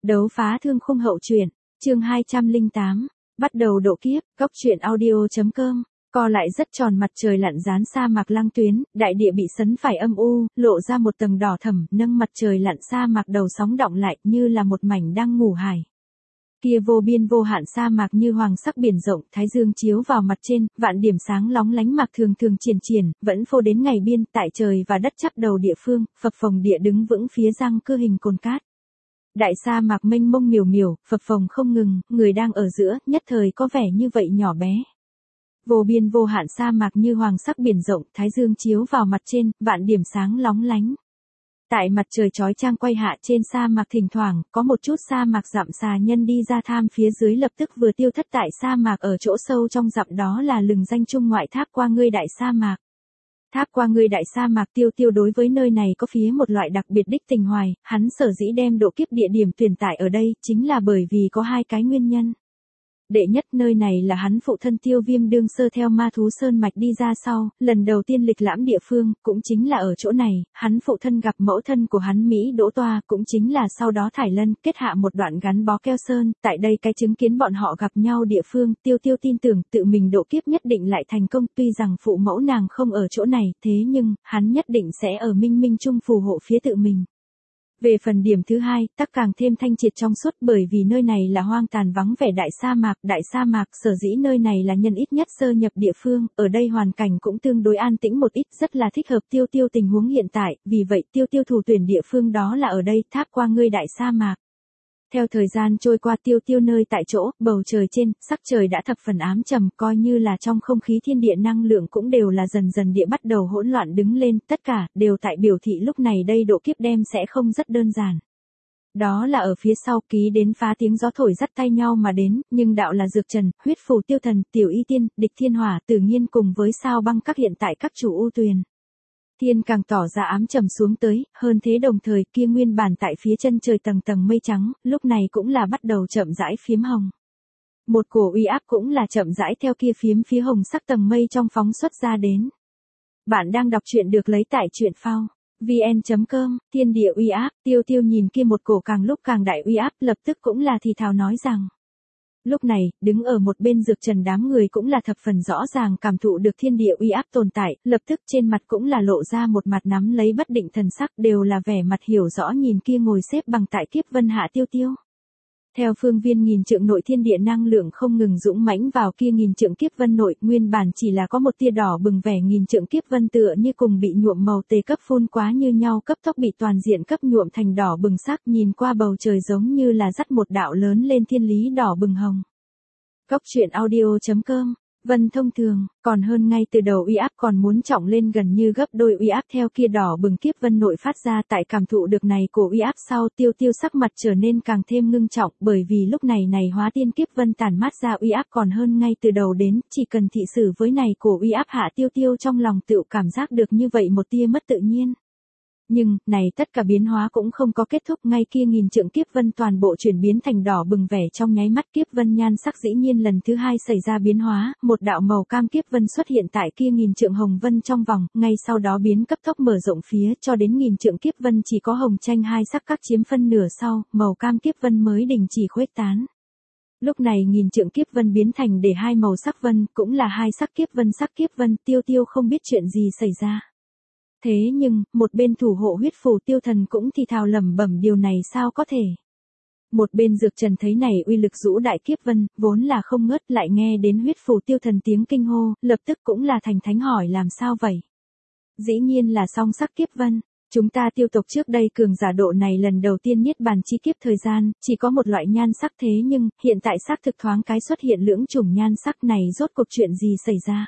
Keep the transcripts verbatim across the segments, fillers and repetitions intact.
Đấu phá thương khung hậu truyện, chương hai trăm lẻ tám, bắt đầu độ kiếp, góc truyện audio.com, co lại rất tròn mặt trời lặn dán sa mạc lăng tuyến, đại địa bị sấn phải âm u, lộ ra một tầng đỏ thẫm, nâng mặt trời lặn sa mạc đầu sóng động lại như là một mảnh đang ngủ hải. Kia vô biên vô hạn sa mạc như hoàng sắc biển rộng, thái dương chiếu vào mặt trên, vạn điểm sáng lóng lánh mạc thường thường triển triển, vẫn phô đến ngày biên, tại trời và đất chắp đầu địa phương, phập phồng địa đứng vững phía răng cưa hình cồn cát. Đại sa mạc mênh mông miểu miểu, phập phồng không ngừng, người đang ở giữa, nhất thời có vẻ như vậy nhỏ bé. Vô biên vô hạn sa mạc như hoàng sắc biển rộng, thái dương chiếu vào mặt trên, vạn điểm sáng lóng lánh. Tại mặt trời chói chang quay hạ trên sa mạc thỉnh thoảng, có một chút sa mạc dặm xà nhân đi ra tham phía dưới lập tức vừa tiêu thất tại sa mạc ở chỗ sâu trong dặm đó là lừng danh trung ngoại tháp qua ngươi đại sa mạc. Tháp qua ngươi đại sa mạc Tiêu Tiêu đối với nơi này có phía một loại đặc biệt đích tình hoài, hắn sở dĩ đem độ kiếp địa điểm tuyển tại ở đây, chính là bởi vì có hai cái nguyên nhân. Đệ nhất, nơi này là hắn phụ thân Tiêu Viêm đương sơ theo ma thú sơn mạch đi ra sau, lần đầu tiên lịch lãm địa phương, cũng chính là ở chỗ này, hắn phụ thân gặp mẫu thân của hắn Mỹ Đỗ Toa, cũng chính là sau đó Thải Lân kết hạ một đoạn gắn bó keo sơn, tại đây cái chứng kiến bọn họ gặp nhau địa phương, Tiêu Tiêu tin tưởng tự mình độ kiếp nhất định lại thành công, tuy rằng phụ mẫu nàng không ở chỗ này, thế nhưng, hắn nhất định sẽ ở Minh Minh Trung phù hộ phía tự mình. Về phần điểm thứ hai, tắc càng thêm thanh triệt trong suốt bởi vì nơi này là hoang tàn vắng vẻ đại sa mạc, đại sa mạc sở dĩ nơi này là nhân ít nhất sơ nhập địa phương, ở đây hoàn cảnh cũng tương đối an tĩnh một ít, rất là thích hợp Tiêu Tiêu tình huống hiện tại, vì vậy Tiêu Tiêu thủ tuyển địa phương đó là ở đây, tháp qua ngươi đại sa mạc. Theo thời gian trôi qua Tiêu Tiêu nơi tại chỗ, bầu trời trên, sắc trời đã thập phần ám trầm, coi như là trong không khí thiên địa năng lượng cũng đều là dần dần địa bắt đầu hỗn loạn đứng lên, tất cả, đều tại biểu thị lúc này đây độ kiếp đem sẽ không rất đơn giản. Đó là ở phía sau ký đến phá tiếng gió thổi dắt tay nhau mà đến, nhưng đạo là Dược Trần, huyết phù Tiêu Thần, Tiểu Y Tiên, Địch Thiên Hỏa, Tử Nhiên cùng với sao băng các hiện tại các chủ u tuyền. Thiên càng tỏ ra ám trầm xuống tới, hơn thế đồng thời kia nguyên bản tại phía chân trời tầng tầng mây trắng, lúc này cũng là bắt đầu chậm rãi phiếm hồng. Một cổ uy áp cũng là chậm rãi theo kia phiếm phía hồng sắc tầng mây trong phóng xuất ra đến. Bạn đang đọc truyện được lấy tại truyện phao, vn chấm com, thiên địa uy áp, Tiêu Tiêu nhìn kia một cổ càng lúc càng đại uy áp lập tức cũng là thì thào nói rằng. Lúc này, đứng ở một bên Dược Trần đám người cũng là thập phần rõ ràng cảm thụ được thiên địa uy áp tồn tại, lập tức trên mặt cũng là lộ ra một mặt nắm lấy bất định thần sắc đều là vẻ mặt hiểu rõ nhìn kia ngồi xếp bằng tại kiếp vân hạ Tiêu Tiêu. Theo phương viên nghìn trượng nội thiên địa năng lượng không ngừng dũng mãnh vào kia nghìn trượng kiếp vân nội, nguyên bản chỉ là có một tia đỏ bừng vẻ nghìn trượng kiếp vân tựa như cùng bị nhuộm màu tê cấp phun quá như nhau cấp tốc bị toàn diện cấp nhuộm thành đỏ bừng sắc nhìn qua bầu trời giống như là dắt một đạo lớn lên thiên lý đỏ bừng hồng. Góc truyện audio.com, Vân thông thường, còn hơn ngay từ đầu uy áp còn muốn trọng lên gần như gấp đôi uy áp theo kia đỏ bừng kiếp vân nội phát ra tại cảm thụ được này của uy áp sau Tiêu Tiêu sắc mặt trở nên càng thêm ngưng trọng bởi vì lúc này này hóa tiên kiếp vân tản mát ra uy áp còn hơn ngay từ đầu đến, chỉ cần thị sử với này của uy áp hạ Tiêu Tiêu trong lòng tự cảm giác được như vậy một tia mất tự nhiên. Nhưng, này tất cả biến hóa cũng không có kết thúc ngay kia nghìn trượng kiếp vân toàn bộ chuyển biến thành đỏ bừng vẻ trong nháy mắt kiếp vân nhan sắc dĩ nhiên lần thứ hai xảy ra biến hóa, một đạo màu cam kiếp vân xuất hiện tại kia nghìn trượng hồng vân trong vòng, ngay sau đó biến cấp tốc mở rộng phía cho đến nghìn trượng kiếp vân chỉ có hồng tranh hai sắc các chiếm phân nửa sau, màu cam kiếp vân mới đình chỉ khuếch tán. Lúc này nghìn trượng kiếp vân biến thành để hai màu sắc vân, cũng là hai sắc kiếp vân sắc kiếp vân Tiêu Tiêu không biết chuyện gì xảy ra. Thế nhưng, một bên thủ hộ huyết phù Tiêu Thần cũng thì thào lẩm bẩm điều này sao có thể. Một bên Dược Trần thấy này uy lực rũ đại kiếp vân, vốn là không ngớt lại nghe đến huyết phù Tiêu Thần tiếng kinh hô, lập tức cũng là thành thánh hỏi làm sao vậy. Dĩ nhiên là song sắc kiếp vân, chúng ta Tiêu tộc trước đây cường giả độ này lần đầu tiên niết bàn chi kiếp thời gian, chỉ có một loại nhan sắc thế nhưng, hiện tại xác thực thoáng cái xuất hiện lưỡng chủng nhan sắc này rốt cuộc chuyện gì xảy ra.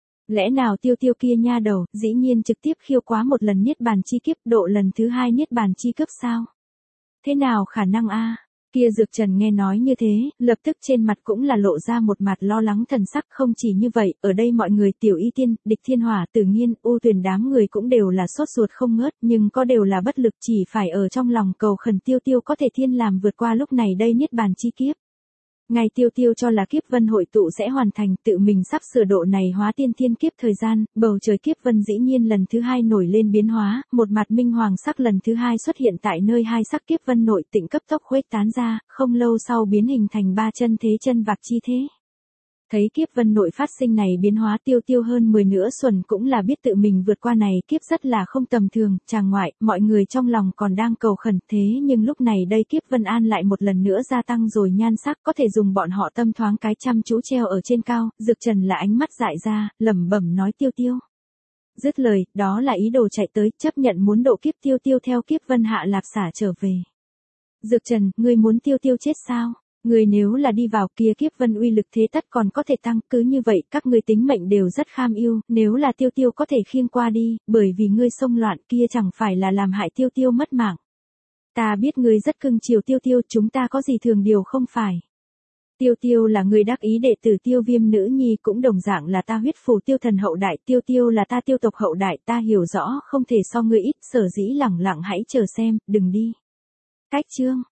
Lẽ nào Tiêu Tiêu kia nha đầu, dĩ nhiên trực tiếp khiêu quá một lần niết bàn chi kiếp độ lần thứ hai niết bàn chi cấp sao? Thế nào khả năng a? Kia Dược Trần nghe nói như thế, lập tức trên mặt cũng là lộ ra một mặt lo lắng thần sắc không chỉ như vậy, ở đây mọi người Tiểu Y Tiên, Địch Thiên Hỏa, Tử Nhiên, u tuyền đám người cũng đều là sốt ruột không ngớt nhưng có đều là bất lực chỉ phải ở trong lòng cầu khẩn Tiêu Tiêu có thể thiên làm vượt qua lúc này đây niết bàn chi kiếp. Ngày tiêu tiêu cho là kiếp vân hội tụ sẽ hoàn thành, tự mình sắp sửa độ này hóa tiên thiên kiếp thời gian, bầu trời kiếp vân dĩ nhiên lần thứ hai nổi lên biến hóa, một mặt minh hoàng sắc lần thứ hai xuất hiện tại nơi hai sắc kiếp vân nội tịnh cấp tốc khuếch tán ra, không lâu sau biến hình thành ba chân thế chân vạc chi thế. Thấy kiếp vân nội phát sinh này biến hóa, tiêu tiêu hơn mười nữa xuẩn cũng là biết tự mình vượt qua này kiếp rất là không tầm thường, chàng ngoại, mọi người trong lòng còn đang cầu khẩn thế nhưng lúc này đây kiếp vân an lại một lần nữa gia tăng rồi nhan sắc, có thể dùng bọn họ tâm thoáng cái chăm chú treo ở trên cao, Dược Trần là ánh mắt dại ra, lẩm bẩm nói tiêu tiêu. Dứt lời, đó là ý đồ chạy tới, chấp nhận muốn độ kiếp tiêu tiêu theo kiếp vân hạ lạp xả trở về. Dược Trần, ngươi muốn tiêu tiêu chết sao? Người nếu là đi vào kia kiếp vân uy lực thế tất còn có thể tăng, cứ như vậy các ngươi tính mệnh đều rất kham yêu, nếu là tiêu tiêu có thể khiêng qua đi, bởi vì ngươi xông loạn kia chẳng phải là làm hại tiêu tiêu mất mạng. Ta biết ngươi rất cưng chiều tiêu tiêu, chúng ta có gì thường điều không phải. Tiêu tiêu là người đắc ý đệ tử tiêu viêm nữ nhi, cũng đồng dạng là ta huyết phù tiêu thần hậu đại, tiêu tiêu là ta tiêu tộc hậu đại, ta hiểu rõ không thể so ngươi ít, sở dĩ lẳng lặng hãy chờ xem, đừng đi. Cách chương.